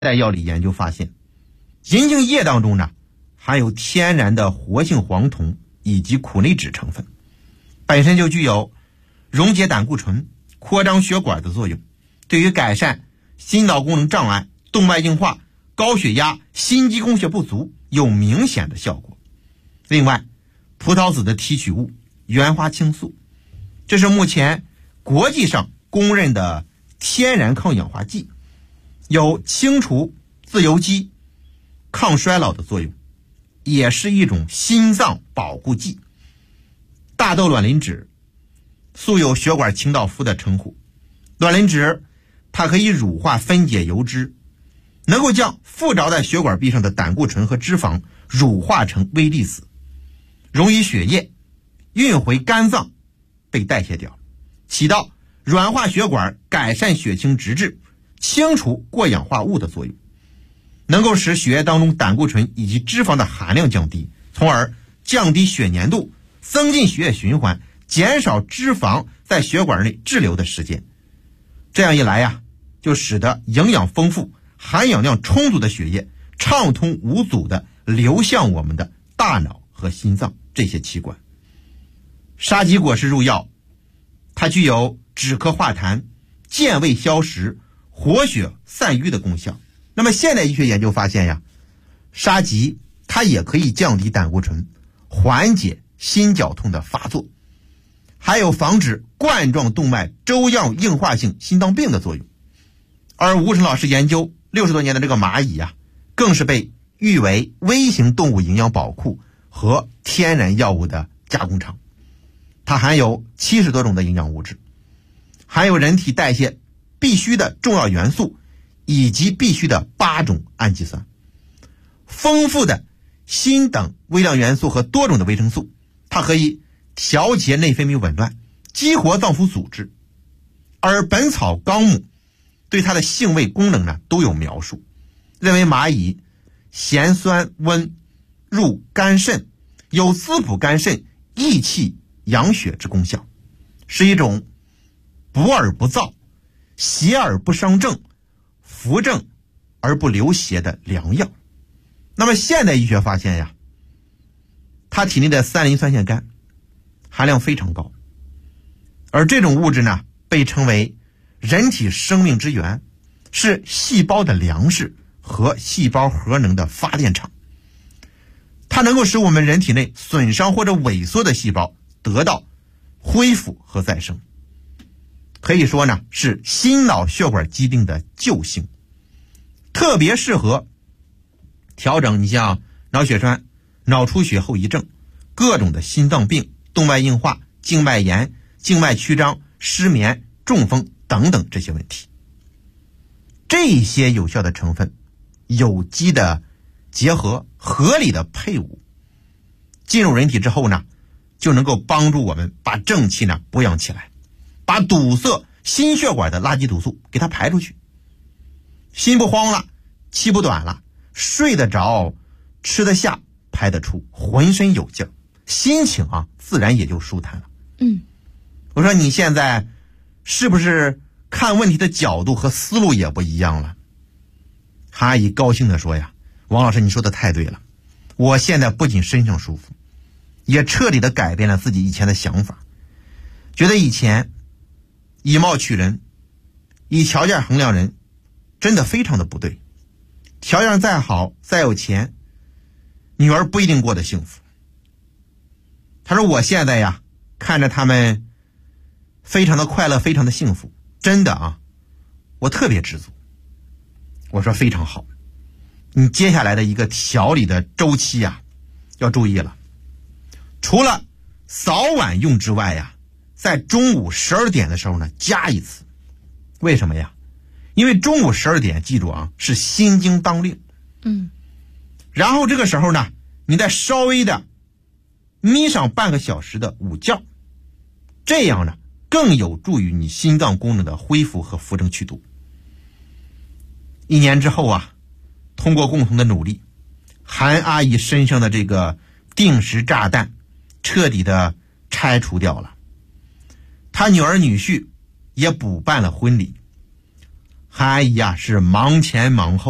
代药理研究发现，银茎叶当中呢含有天然的活性黄酮以及苦内酯成分，本身就具有溶解胆固醇、扩张血管的作用，对于改善心脑功能障碍、动脉硬化、高血压、心肌供血不足有明显的效果。另外，葡萄籽的提取物原花青素，这是目前国际上公认的天然抗氧化剂，有清除自由基、抗衰老的作用，也是一种心脏保护剂。大豆卵磷脂素有血管清道夫的称呼，卵磷脂它可以乳化分解油脂，能够将附着在血管壁上的胆固醇和脂肪乳化成微粒子，溶于血液，运回肝脏被代谢掉，起到软化血管、改善血清直至、清除过氧化物的作用，能够使血液当中胆固醇以及脂肪的含量降低，从而降低血粘度，增进血液循环，减少脂肪在血管内滞留的时间。这样一来呀，就使得营养丰富、含氧量充足的血液畅通无阻地流向我们的大脑和心脏这些器官。沙棘果实入药，它具有止咳化痰、健胃消食、活血散瘀的功效。那么现代医学研究发现呀，沙棘它也可以降低胆固醇，缓解心绞痛的发作，还有防止冠状动脉粥样硬化性心脏病的作用。而吴成老师研究60多年的这个蚂蚁啊，更是被誉为微型动物营养宝库和天然药物的加工厂。它含有70多种的营养物质，含有人体代谢必需的重要元素以及必需的8种氨基酸，丰富的锌等微量元素和多种的维生素，它可以调节内分泌紊乱，激活脏腑组织。而本草纲目对它的性味功能呢都有描述，认为蚂蚁咸酸温，入肝肾，有滋补肝肾、益气养血之功效，是一种补而不燥、邪而不伤正、扶正而不流邪的良药。那么现代医学发现呀，它体内的三磷酸腺苷含量非常高，而这种物质呢被称为人体生命之源，是细胞的粮食和细胞核能的发电厂。它能够使我们人体内损伤或者萎缩的细胞得到恢复和再生，可以说呢是心脑血管疾病的救星，特别适合调整你像脑血栓、脑出血后遗症、各种的心脏病、动脉硬化、静脉炎、静脉曲张、失眠、中风等等这些问题。这些有效的成分有机的结合，合理的配伍进入人体之后呢，就能够帮助我们把正气呢补养起来，把堵塞心血管的垃圾毒素给它排出去，心不慌了，气不短了，睡得着，吃得下，排得出，浑身有劲儿，心情啊自然也就舒坦了。我说你现在是不是看问题的角度和思路也不一样了？韩阿姨高兴地说呀，王老师你说的太对了，我现在不仅身上舒服，也彻底的改变了自己以前的想法，觉得以前以貌取人、以条件衡量人真的非常的不对，条件再好再有钱，女儿不一定过得幸福。他说我现在呀看着他们非常的快乐，非常的幸福，真的啊我特别知足。我说非常好，你接下来的一个调理的周期啊要注意了，除了早晚用之外呀，在中午12点的时候呢加一次。为什么呀？因为中午12点记住啊是心经当令，然后这个时候呢你再稍微的眯上半个小时的午觉，这样呢更有助于你心脏功能的恢复和扶正祛毒。1年之后啊，通过共同的努力，韩阿姨身上的这个定时炸弹彻底的拆除掉了，她女儿女婿也补办了婚礼。韩阿姨啊是忙前忙后，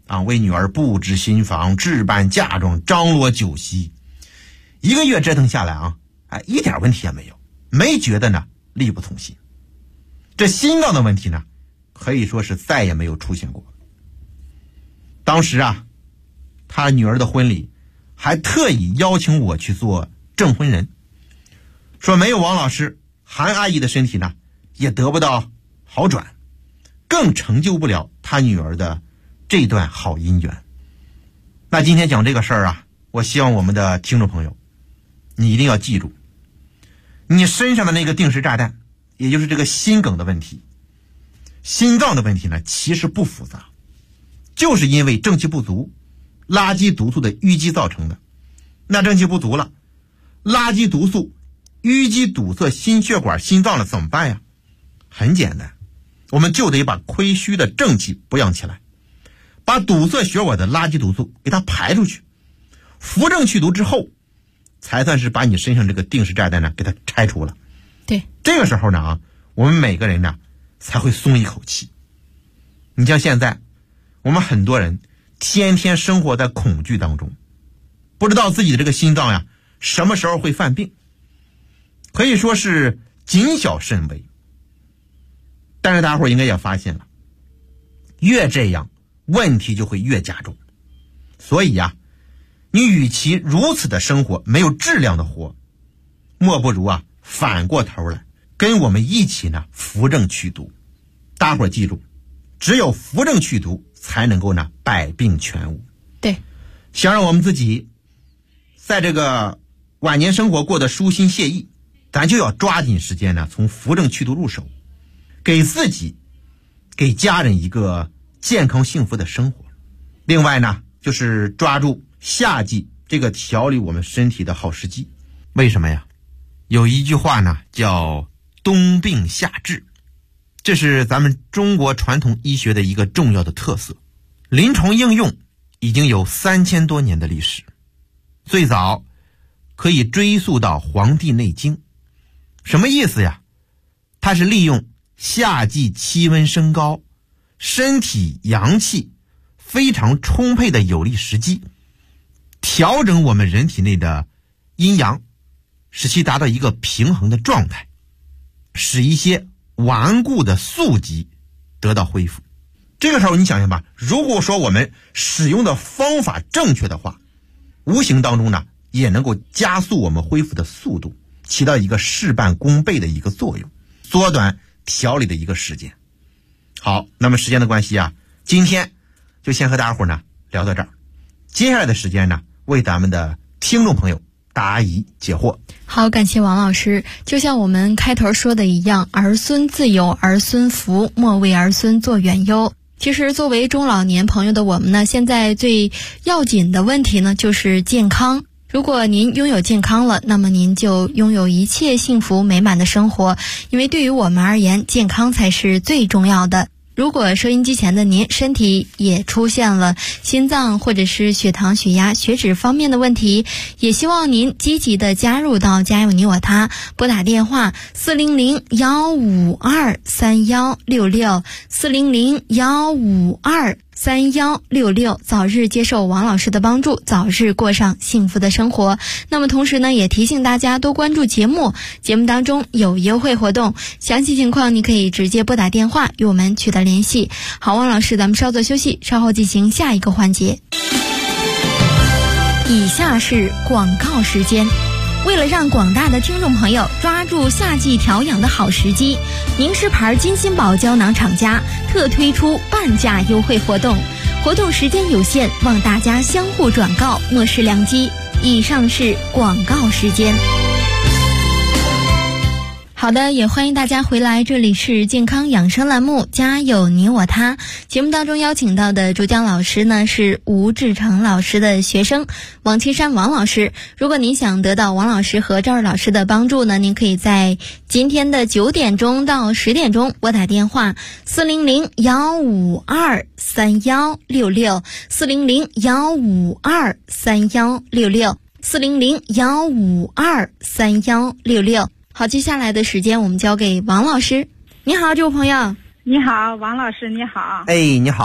为女儿布置新房，置办嫁妆，张罗酒席。1个月折腾下来一点问题也没有，没觉得呢力不从心。这心脏的问题呢，可以说是再也没有出现过。当时他女儿的婚礼还特意邀请我去做证婚人，说没有王老师，韩阿姨的身体呢也得不到好转，更成就不了他女儿的这段好姻缘。那今天讲这个事儿我希望我们的听众朋友，你一定要记住，你身上的那个定时炸弹，也就是这个心梗的问题，心脏的问题呢，其实不复杂，就是因为正气不足，垃圾毒素的淤积造成的。那正气不足了，垃圾毒素淤积堵塞心血管心脏了，怎么办呀？很简单，我们就得把亏虚的正气补养起来，把堵塞血管的垃圾毒素给它排出去，扶正祛毒之后，才算是把你身上这个定时炸弹呢给它拆除了。 对， 这个时候呢我们每个人呢才会松一口气。你像现在我们很多人天天生活在恐惧当中，不知道自己的这个心脏什么时候会犯病，可以说是谨小慎微。但是大伙应该也发现了，越这样问题就会越加重。所以你与其如此的生活，没有质量的活，莫不如反过头来跟我们一起呢扶正祛毒。大伙记住，只有扶正祛毒才能够呢百病全无。 对， 想让我们自己在这个晚年生活过得舒心惬意，咱就要抓紧时间呢从扶正祛毒入手，给自己给家人一个健康幸福的生活。另外呢，就是抓住夏季这个调理我们身体的好时机。为什么呀？有一句话呢叫冬病夏治，这是咱们中国传统医学的一个重要的特色，临床应用已经有3000多年的历史，最早可以追溯到《黄帝内经》。什么意思呀？它是利用夏季气温升高，身体阳气非常充沛的有利时机，调整我们人体内的阴阳，使其达到一个平衡的状态，使一些顽固的宿疾得到恢复。这个时候你想想吧，如果说我们使用的方法正确的话，无形当中呢也能够加速我们恢复的速度，起到一个事半功倍的一个作用，缩短调理的一个时间。好，那么时间的关系今天就先和大家伙呢聊到这儿，接下来的时间呢为咱们的听众朋友答疑解惑。 好，感谢王老师。就像我们开头说的一样，儿孙自有儿孙福，莫为儿孙做远忧。其实作为中老年朋友的我们呢，现在最要紧的问题呢就是健康。如果您拥有健康了，那么您就拥有一切幸福美满的生活，因为对于我们而言，健康才是最重要的。如果收音机前的您身体也出现了心脏或者是血糖、血压、血脂方面的问题，也希望您积极的加入到家有你我他，拨打电话400-152-3166 400-152-3166，早日接受王老师的帮助，早日过上幸福的生活。那么同时呢，也提醒大家多关注节目当中有优惠活动，详细情况你可以直接拨打电话与我们取得联系。好，王老师，咱们稍作休息，稍后进行下一个环节。以下是广告时间。为了让广大的听众朋友抓住夏季调养的好时机，宁氏牌金心宝胶囊厂家特推出半价优惠活动，活动时间有限，望大家相互转告，莫失良机。以上是广告时间。好的，也欢迎大家回来，这里是健康养生栏目家有你我他。节目当中邀请到的主讲老师呢是吴志成老师的学生王青山王老师。如果您想得到王老师和赵二老师的帮助呢，您可以在今天的9点钟到10点钟拨打电话400-152-3166 400-152-3166 400-152-3166。好，接下来的时间我们交给王老师。你好，这位朋友。 你好，王老师，你好。 哎，你好。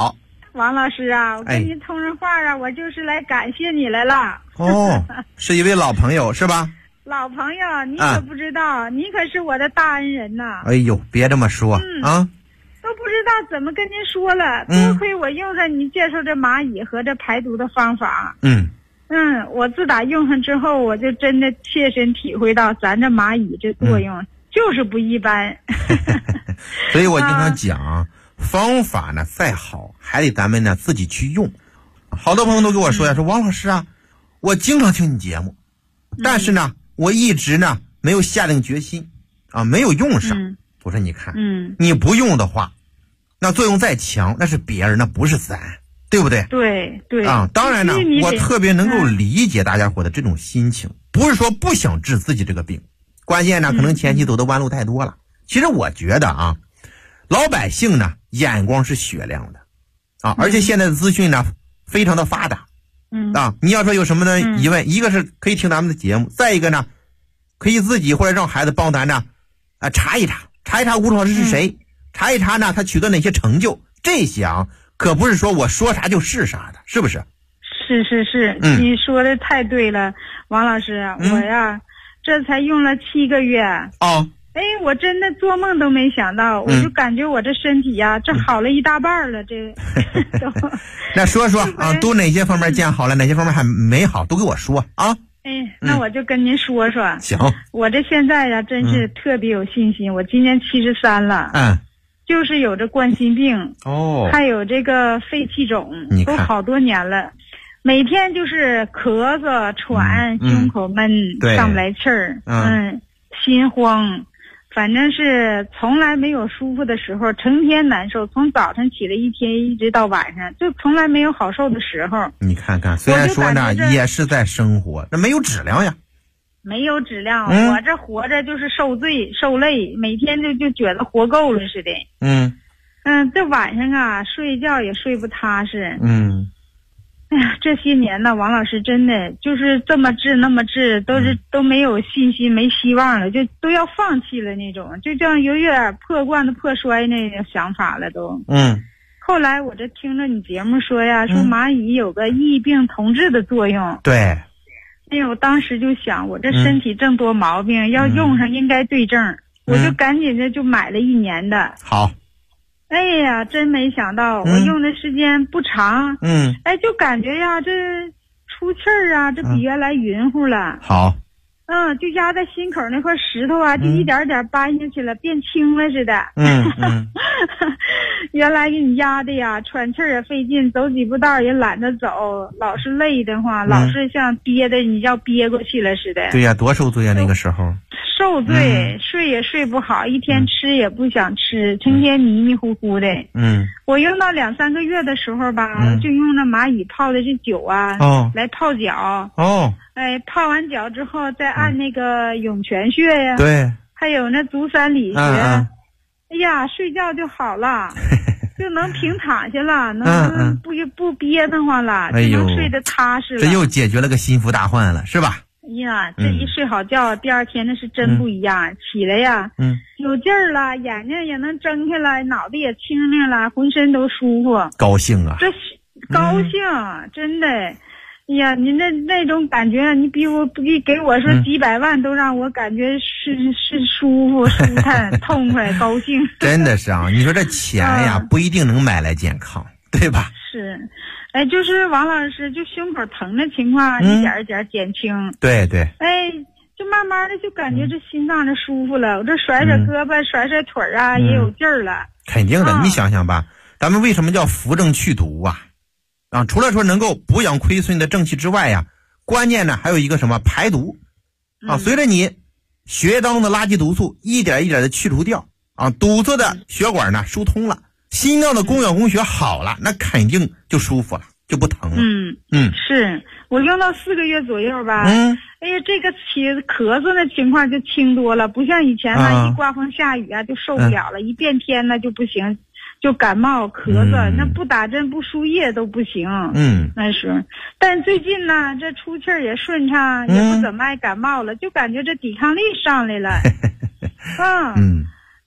王老师啊，我跟您通上话啊，我就是来感谢你来了。 哦，是一位老朋友是吧？ 老朋友，你可不知道，你可是我的大恩人呐。 哎呦，别这么说啊！ 都不知道怎么跟您说了，多亏我用上你介绍这蚂蚁和这排毒的方法。我自打用上之后，我就真的切身体会到咱这蚂蚁这作用就是不一般。 所以我经常讲，方法呢再好，还得咱们呢自己去用。好多朋友都跟我说呀，说王老师啊，我经常听你节目，但是呢，我一直呢没有下定决心啊，没有用上。我说你看，你不用的话，那作用再强，那是别人，那不是咱，对不对？ 对对啊，当然呢，我特别能够理解大家伙的这种心情，不是说不想治自己这个病，关键呢，可能前期走的弯路太多了。其实我觉得啊，老百姓呢眼光是雪亮的啊，而且现在的资讯呢非常的发达。你要说有什么的疑问，一个是可以听咱们的节目，再一个呢，可以自己或者让孩子帮咱呢查一查吴老师是谁，查一查呢他取得哪些成就，这些可不是说我说啥就是啥的，是不是？ 是，你说的太对了，王老师，我呀这才用了7个月我真的做梦都没想到，我就感觉我这身体呀这好了一大半了，这那说说啊，都哪些方面见好了，哪些方面还没好，都给我说啊。 那我就跟您说说。 行， 我这现在呀真是特别有信心，我今年73了。就是有着冠心病还有这个肺气肿，都好多年了，每天就是咳嗽喘，胸口闷，上不来气儿，心慌，反正是从来没有舒服的时候，成天难受，从早晨起来一天一直到晚上，就从来没有好受的时候。你看看，虽然说呢也是在生活，那没有质量呀。 没有质量，我这活着就是受罪受累，每天就觉得活够了似的。这晚上啊睡觉也睡不踏实。哎呀，这些年呢，王老师真的就是这么治那么治，都没有信心没希望了，就都要放弃了那种，就这样有点破罐子破摔那个想法了都。后来我这听着你节目说呀，说蚂蚁有个异病同治的作用。 对。 我当时就想，我这身体这么多毛病，要用上应该对症，我就赶紧的就买了1年的。 好。 哎呀，真没想到，我用的时间不长。就感觉呀，这出气儿啊，这比原来匀乎了。 好。 就压在心口那块石头啊，就一点点搬下去了，变轻了似的。原来给你压的呀，喘气儿也费劲，走几步道也懒得走，老是累的话，老是像憋的你要憋过去了似的。 对呀，多受罪啊那个时候。 受罪，睡也睡不好，一天吃也不想吃，成天迷迷糊糊的。我用到2、3个月的时候吧，就用那蚂蚁泡的这酒啊，来泡脚。泡完脚之后再按那个涌泉穴呀， 对， 还有那足三里穴。哎呀，睡觉就好了，就能平躺下了，能不憋得慌了，就能睡得踏实了。 这又解决了个心腹大患了，是吧？ 哎呀，这一睡好觉，第二天那是真不一样，起来呀，有劲儿了，眼睛也能睁开了，脑袋也清亮了，浑身都舒服， 高兴啊！ 这高兴，真的。哎呀，您那种感觉，你给我说几百万都让我感觉是舒服、舒坦、痛快、高兴。 真的是啊，你说这钱呀，不一定能买来健康，对吧？ 是，就是王老师，就胸口疼的情况一点一点减轻。 对。 就慢慢的就感觉这心脏这舒服了，我这甩甩胳膊、甩甩腿啊，也有劲儿了。 肯定的，你想想吧，咱们为什么叫扶正祛毒啊？除了说能够补养亏损的正气之外呀，关键呢还有一个什么排毒随着你血液当中的垃圾毒素一点一点的去除掉堵塞的血管呢疏通了，心脏的供氧供血好了，那肯定就舒服了，就不疼了。 是我用到4个月左右吧。哎呀，这个咳嗽的情况就轻多了，不像以前一刮风下雨啊就受不了了，一变天呢就不行。就感冒咳嗽，那不打针不输液都不行。那时候，但最近呢，这出气儿也顺畅，也不怎么爱感冒了，就感觉这抵抗力上来了。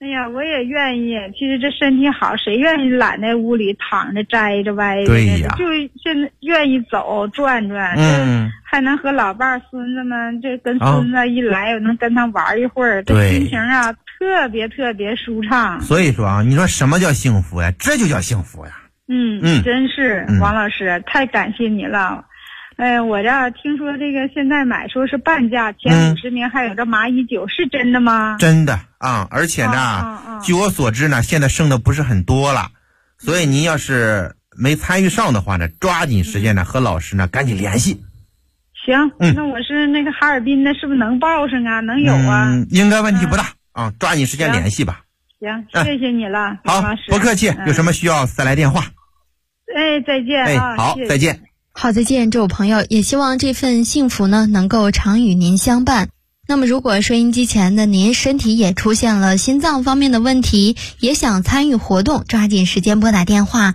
哎呀，我也愿意。其实这身体好，谁愿意懒在屋里躺着摘着歪着？ 对呀， 就现在愿意走转转，还能和老伴儿、孙子们，这跟孙子一来，我能跟他玩一会儿，这心情啊，特别特别舒畅。 所以说啊，你说什么叫幸福呀？这就叫幸福呀。 真是王老师，太感谢你了。我这听说这个现在买说是半价，前50名还有这蚂蚁酒，是真的吗？ 真的啊，而且呢，据我所知呢，现在剩的不是很多了，所以您要是没参与上的话呢，抓紧时间呢和老师呢赶紧联系。 行，那我是那个哈尔滨的，是不是能报上啊？能有啊？ 应该问题不大啊，抓紧时间联系吧。 行，谢谢你了， 好， 王老师， 不客气，有什么需要再来电话。 再见啊！ 好，再见。 好，再见，这位朋友，也希望这份幸福呢能够常与您相伴。那么如果收音机前的您身体也出现了心脏方面的问题，也想参与活动，抓紧时间拨打电话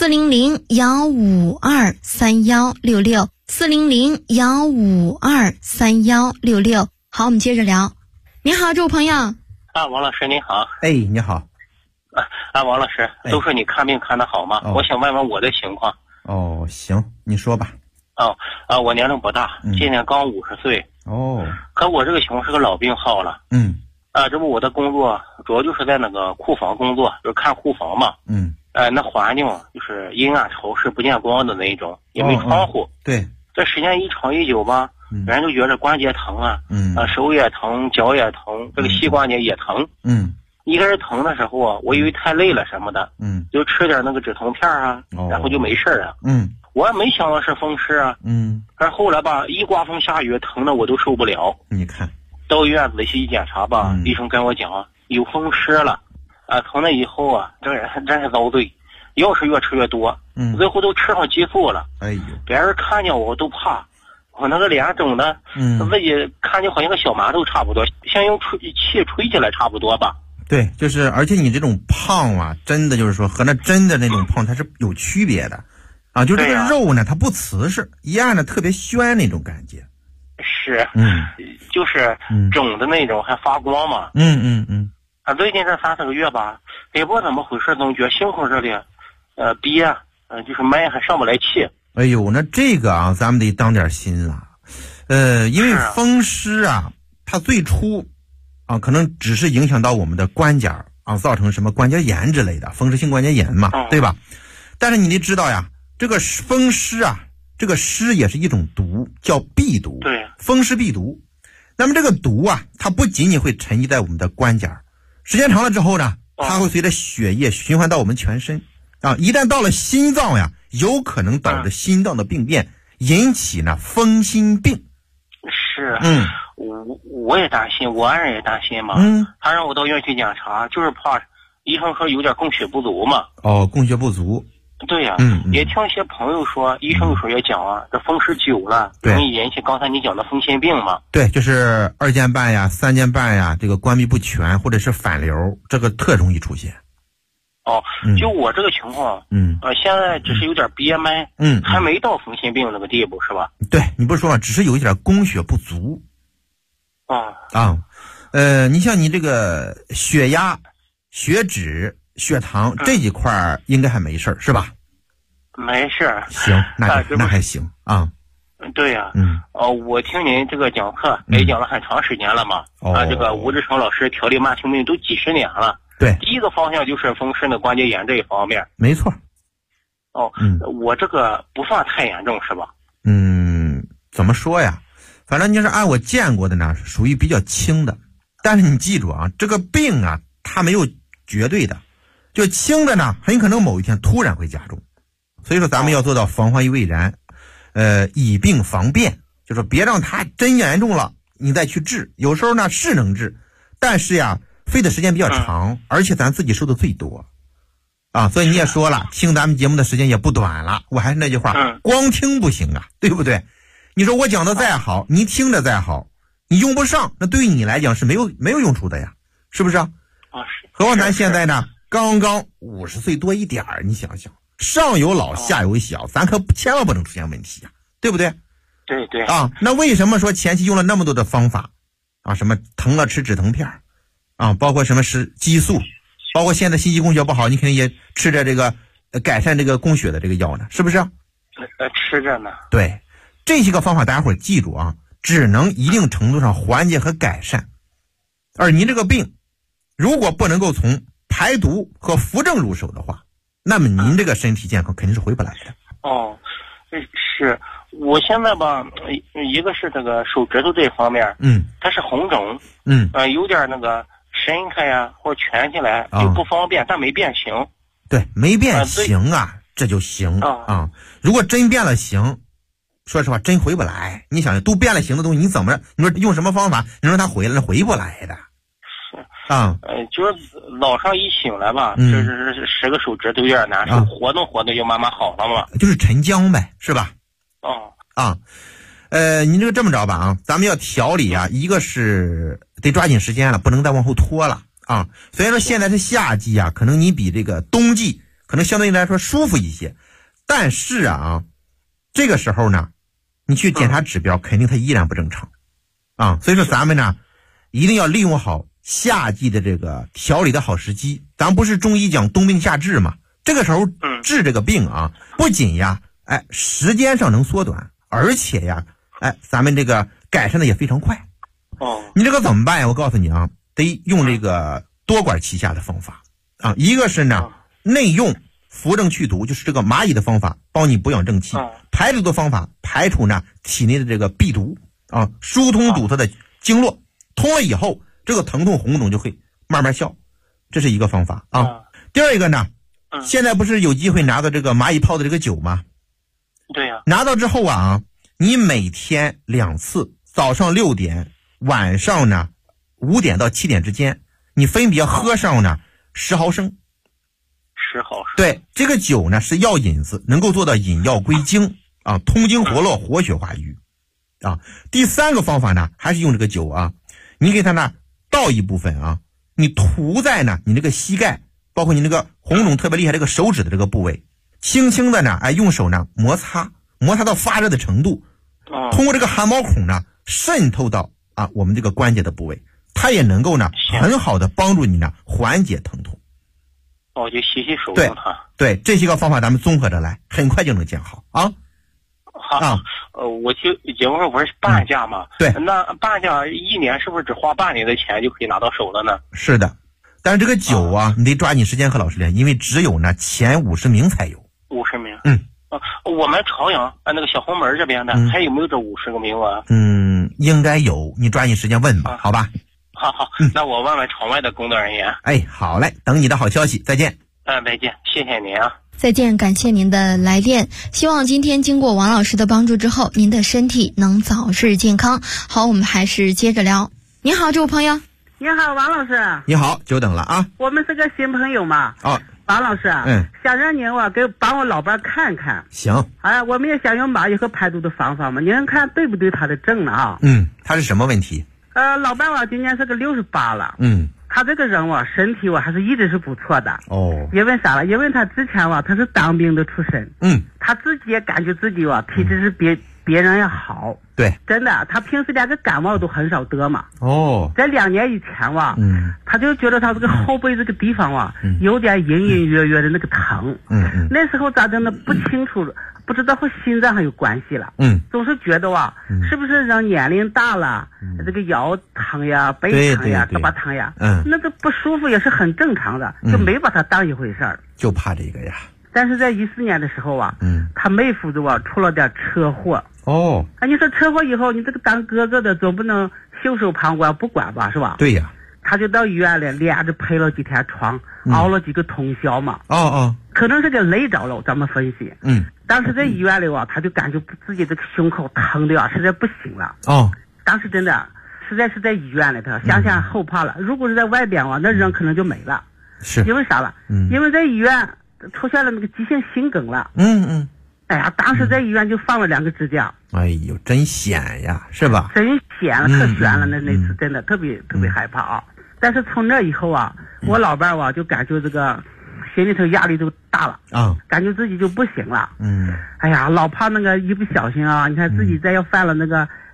400-152-3166 400-152-3166。好，我们接着聊。您好，这位朋友。 王老师您好。 你好。 王老师，都说你看病看得好吗？我想问问我的情况。 行，你说吧。 我年龄不大，今年刚50岁。可我这个情况是个老病号了。这不我的工作主要就是在那个库房工作，就是看库房嘛。那环境就是阴暗潮湿不见光的那一种，也没窗户。 对。 这时间一长一久吧，人就觉得关节疼啊，手也疼，脚也疼，这个膝关节也疼。一开始疼的时候啊，我以为太累了什么的，就吃点那个止疼片啊，然后就没事啊。我也没想到是风湿啊。但是后来吧，一刮风下雨，疼的我都受不了。 你看， 到医院仔细一检查吧，医生跟我讲有风湿了。疼了以后啊，这人真是遭罪，药是越吃越多，最后都吃上激素了。别人看见我都怕，我那个脸肿的，自己看见好像个小馒头差不多，像用气吹起来差不多吧。 对，就是而且你这种胖啊，真的就是说和那真的那种胖它是有区别的啊，就这个肉呢，它不瓷实，一按呢特别宣那种感觉。 是，就是肿的那种，还发光嘛。最近这3-4个月吧，也不知道怎么回事，总觉得胸口这里憋，就是脉还上不来气。 哎呦，那这个啊，咱们得当点心了。因为风湿啊，它最初可能只是影响到我们的关节啊，造成什么关节炎之类的，风湿性关节炎嘛，对吧？但是你得知道呀，这个风湿啊，这个湿也是一种毒，叫痹毒。 对， 风湿痹毒。那么这个毒啊，它不仅仅会沉积在我们的关节，时间长了之后呢，它会随着血液循环到我们全身啊，一旦到了心脏呀，有可能导致心脏的病变，引起呢风心病。 是，我也担心，我爱人也担心嘛。他让我到医院去检查，就是怕医生说有点供血不足嘛。 供血不足。 对呀，也听一些朋友说，医生有时候也讲啊，这风湿久了容易引起刚才你讲的风心病嘛。对，就是2间半呀、3间半呀，这个关闭不全或者是反流，这个特容易出现。就我这个情况，现在只是有点憋脉，还没到风心病那个地步，是吧？对，你不是说只是有一点供血不足。你像你这个血压、血脂、血糖这几块应该还没事是吧？没事。行，那还行啊。对呀，我听您这个讲课也讲了很长时间了嘛。这个吴志成老师调理慢性病都几十年了。对，第一个方向就是风湿的关节炎这一方面。没错。我这个不算太严重是吧？怎么说呀？反正你是按我见过的呢，属于比较轻的。但是你记住啊，这个病啊，它没有绝对的，就轻的呢，很可能某一天突然会加重。所以说咱们要做到防患于未然，以病防变，就说别让它真严重了你再去治。有时候呢是能治，但是呀费的时间比较长，而且咱自己受的最多啊。所以你也说了，听咱们节目的时间也不短了，我还是那句话，光听不行啊，对不对？你说我讲的再好，你听着再好，你用不上，那对于你来讲是没有用处的呀，是不是啊？何况咱现在呢刚刚50岁多一点儿，你想想，上有老下有小，咱可千万不能出现问题呀，对不对？对对啊，那为什么说前期用了那么多的方法啊？什么疼了吃止疼片啊，包括什么是激素，包括现在心肌供血不好，你肯定也吃着这个改善这个供血的这个药呢，是不是？ 吃着呢。 对，这些个方法大家伙记住啊，只能一定程度上缓解和改善。而您这个病如果不能够从排毒和扶正入手的话，那么您这个身体健康肯定是回不来的。 哦，是我现在吧，一个是这个手指头这方面，它是红肿，有点那个伸开呀或者蜷起来就不方便，但没变形。 对，没变形啊，这就行啊。如果真变了形，说实话真回不来。你想都变了形的东西，你怎么你说用什么方法能让它回来？那回不来的。 就是早上一醒来吧，这10个手指都有点难受，活动就慢慢好了嘛。 就是沉僵呗，是吧？您这么着吧啊，咱们要调理啊，一个是得抓紧时间了，不能再往后拖了啊。虽然说现在是夏季啊，可能你比这个冬季可能相对来说舒服一些，但是啊，这个时候呢，你去检查指标，肯定它依然不正常啊。所以说咱们呢，一定要利用好夏季的这个调理的好时机。咱不是中医讲冬病夏治嘛，这个时候治这个病啊，不仅呀，时间上能缩短，而且呀，咱们这个改善的也非常快。你这个怎么办呀？我告诉你啊，得用这个多管齐下的方法啊。一个是呢，内用扶正祛毒，就是这个蚂蚁的方法，帮你补养正气；排毒的方法，排除呢体内的这个壁毒啊，疏通堵塞的经络，通了以后，这个疼痛红肿就会慢慢消，这是一个方法啊。第二一个呢，现在不是有机会拿到这个蚂蚁泡的这个酒吗？ 对呀。拿到之后啊，你每天2次，早上6点，晚上呢5点到7点之间，你分别喝上呢10毫升。 10毫升。 对，这个酒呢是药引子，能够做到引药归经啊，通经活络，活血化瘀啊。第三个方法呢，还是用这个酒啊，你给它呢倒一部分啊，你涂在呢你这个膝盖，包括你那个红肿特别厉害这个手指的这个部位，轻轻的呢用手呢摩擦到发热的程度，通过这个汗毛孔呢渗透到我们这个关节的部位，它也能够呢很好的帮助你呢缓解疼痛。 就洗手用它。对，这些个方法咱们综合着来，很快就能见好啊。 好，我结婚不是半价吗？ 对， 那半价1年是不是只花半年的钱就可以拿到手了呢？ 是的，但是这个酒啊，你得抓紧时间和老师练，因为只有呢前50名才有。 50名。我们朝阳那个小红门这边的还有没有这50个名额？ 应该有，你抓紧时间问吧，好吧？ 好，那我问问场外的工作人员。 好嘞，等你的好消息，再见。 再见，谢谢您啊。 再见，感谢您的来电。希望今天经过王老师的帮助之后，您的身体能早日健康。好，我们还是接着聊。你好，这位朋友。 你好，王老师。 你好，久等了啊。 我们是个新朋友嘛。王老师，想让您帮我老伴看看。 行。 我们也想用蚂蚁和排毒的方法嘛，您看对不对他的症呢啊？ 他是什么问题？ 老伴今年是个68了。他这个人身体还是一直是不错的。因为啥了？因为他之前他是当兵的出身。他自己也感觉自己体质是别人要好。 对， 真的，他平时连个感冒都很少得嘛。在2年以前他就觉得他这个后背这个地方有点隐隐约约的那个疼。那时候咋真的不清楚，不知道和心脏还有关系了。总是觉得是不是人年龄大了，这个腰疼呀、背疼呀、胳膊疼呀，那个不舒服也是很正常的，就没把它当一回事儿。 就怕这个呀。 但是在14年的时候他妹夫子出了点车祸。你说车祸以后，你这个当哥哥的总不能袖手旁观不管吧，是吧？ 对呀。 他就到医院里连着陪了几天床，熬了几个通宵嘛。可能是给累着了，咱们分析。当时在医院里他就感觉自己这个胸口疼的实在不行了。当时真的实在是在医院里头想想后怕了。如果是在外边那人可能就没了。 是因为啥了？因为在医院出现了那个急性心梗了。当时在医院就放了2个支架。 真险呀，是吧？ 真险了，可悬了。那次真的特别害怕但是从那以后我老伴就感觉这个心里头压力就大了感觉自己就不行了。老怕那个一不小心你看自己再要犯了那个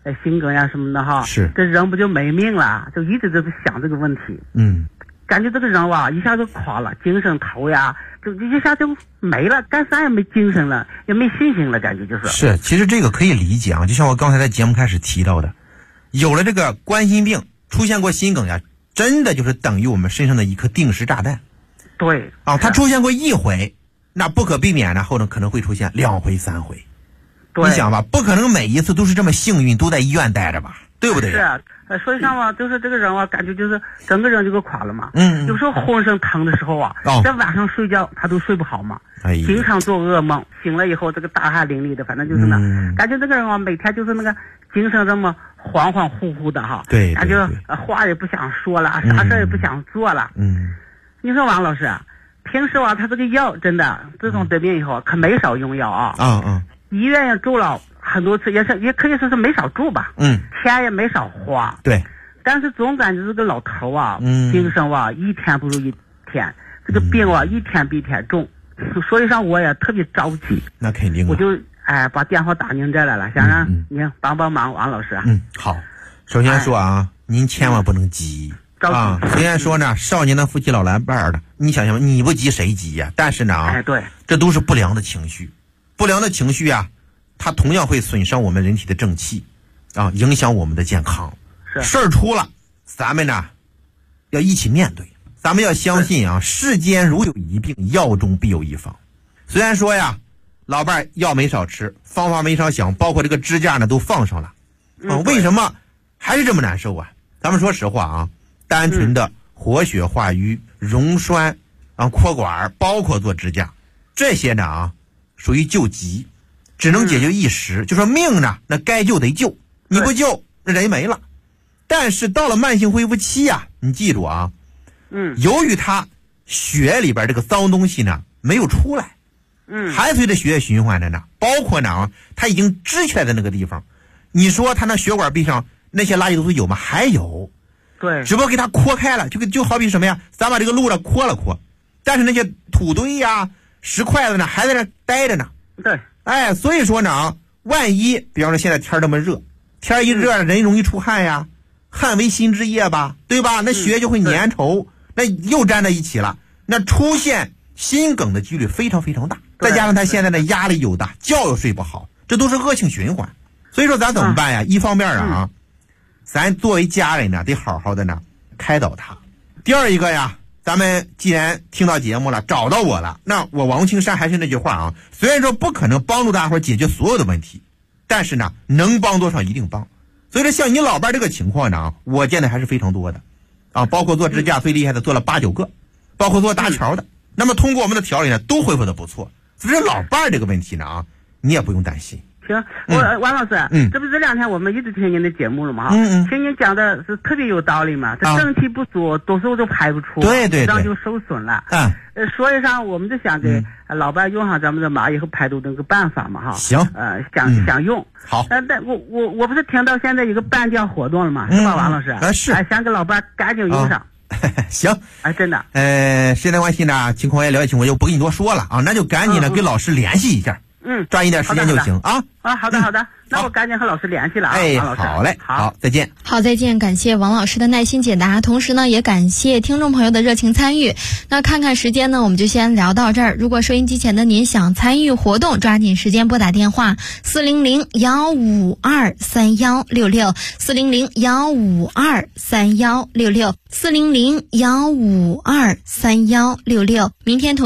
心梗呀什么的哈， 是这人不就没命了？就一直都是想这个问题。感觉这个人哇一下就垮了，精神头呀就一下就没了，干啥也没精神了，也没信心了，感觉就是。 是，其实这个可以理解啊，就像我刚才在节目开始提到的，有了这个冠心病，出现过心梗呀，真的就是等于我们身上的一颗定时炸弹。 对啊，它出现过一回，那不可避免的后头可能会出现2回3回。 对， 你想吧，不可能每一次都是这么幸运，都在医院待着吧，对不对？ 是啊，所以上嘛，就是这个人啊，感觉就是整个人就给垮了嘛。有时候浑身疼的时候啊，在晚上睡觉他都睡不好嘛，经常做噩梦，醒了以后这个大汗淋漓的，反正就是那，感觉这个人啊，每天就是那个精神这么恍恍惚惚的哈。 对， 感觉话也不想说了，啥事也不想做了。你说王老师啊，平时啊，他这个药真的，自从得病以后可没少用药啊。医院也住了很多次，也可以说是没少住吧。钱也没少花。 对。 但是总感觉这个老头啊，精神啊，一天不如一天，这个病啊，一天比一天重。所以上我也特别着急。 那肯定。 我就把电话打您这来了，想让您帮帮忙，王老师。 好。首先说啊，您千万不能急。虽然说呢，少年的夫妻老来伴的，你想想，你不急谁急呀？但是呢， 对， 这都是不良的情绪。不良的情绪啊，它同样会损伤我们人体的正气，影响我们的健康。事儿出了，咱们呢要一起面对。咱们要相信啊，世间如有一病，药中必有一方。虽然说呀，老伴药没少吃，方法没少想，包括这个支架呢都放上了，为什么还是这么难受啊？咱们说实话啊，单纯的活血化瘀、溶栓扩管，包括做支架，这些呢属于救急，只能解决一时。就说命呢，那该救得救，你不救，那人没了。但是到了慢性恢复期呀，你记住啊，由于他血里边这个脏东西呢没有出来，还随着血液循环着呢，包括呢他已经支起来的那个地方，你说他那血管壁上那些垃圾东西有吗？还有， 对， 只不过给它扩开了，就好比什么呀？咱把这个路呢扩了扩，但是那些土堆呀、石块子呢还在那待着呢。 对， 所以说呢，万一比方说现在天这么热，天一热人容易出汗呀，汗为心之液吧，对吧？那血就会粘稠，那又粘在一起了，那出现心梗的几率非常非常大。再加上他现在的压力又大，觉又睡不好，这都是恶性循环。所以说咱怎么办呀？一方面咱作为家人呢，得好好的呢开导他。第二一个呀，咱们既然听到节目了，找到我了，那我王青山还是那句话虽然说不可能帮助大伙解决所有的问题，但是呢，能帮多少一定帮。所以说像你老伴这个情况呢，我见的还是非常多的包括做支架最厉害的做了8、9个，包括做搭桥的，那么通过我们的调理呢，都恢复的不错。所以说老伴这个问题呢你也不用担心。 行，王老师，这不是这2天我们一直听您的节目了吗？听您讲的是特别有道理嘛。这正气不足，多数都排不出， 对， 这样就受损了。所以上我们就想给老伴用上咱们的麻以后排毒这个办法嘛哈。 行， 想用。 好。 但我不是听到现在有个半价活动了吗？是吧，王老师？ 是。 想给老伴赶紧用上。 行， 真的。 时间关系呢，情况也了解清，我就不跟你多说了那就赶紧的给老师联系一下。抓一点时间就行好的，那我赶紧和老师联系了王老师。 好嘞，好，再见。 好，再见。感谢王老师的耐心解答，同时呢，也感谢听众朋友的热情参与。那看看时间呢，我们就先聊到这儿。如果收音机前的您想参与活动，抓紧时间拨打电话400-152-3166 400-152-3166 400-152-3166。明天同